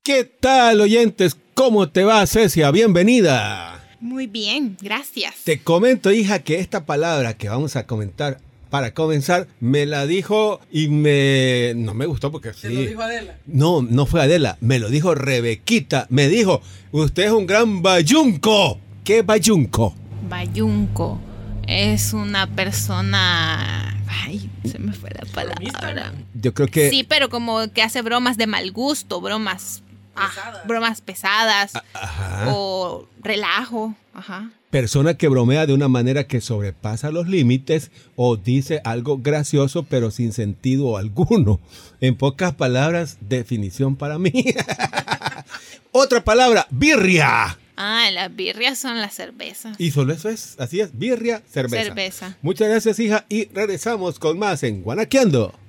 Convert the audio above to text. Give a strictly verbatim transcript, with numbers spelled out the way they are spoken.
¿Qué tal, oyentes? ¿Cómo te va, Cecia? Bienvenida. Muy bien, gracias. Te comento, hija, que esta palabra que vamos a comentar para comenzar, me la dijo y me... no me gustó porque sí. ¿Te lo dijo Adela? No, no fue Adela, me lo dijo Rebequita. Me dijo, usted es un gran bayunco. ¿Qué bayunco? Bayunco es una persona... Ay, se me fue la palabra. Yo creo que... Sí, pero como que hace bromas de mal gusto, bromas... Pesadas. Ah, bromas pesadas. Ajá. O relajo. Ajá. Persona que bromea de una manera que sobrepasa los límites o dice algo gracioso pero sin sentido alguno. En pocas palabras, definición para mí. Otra palabra, birria. Ah, las birrias son las cervezas. Y solo eso es, así es, birria, cerveza. Cerveza. Muchas gracias, hija, y regresamos con más en Guanaqueando.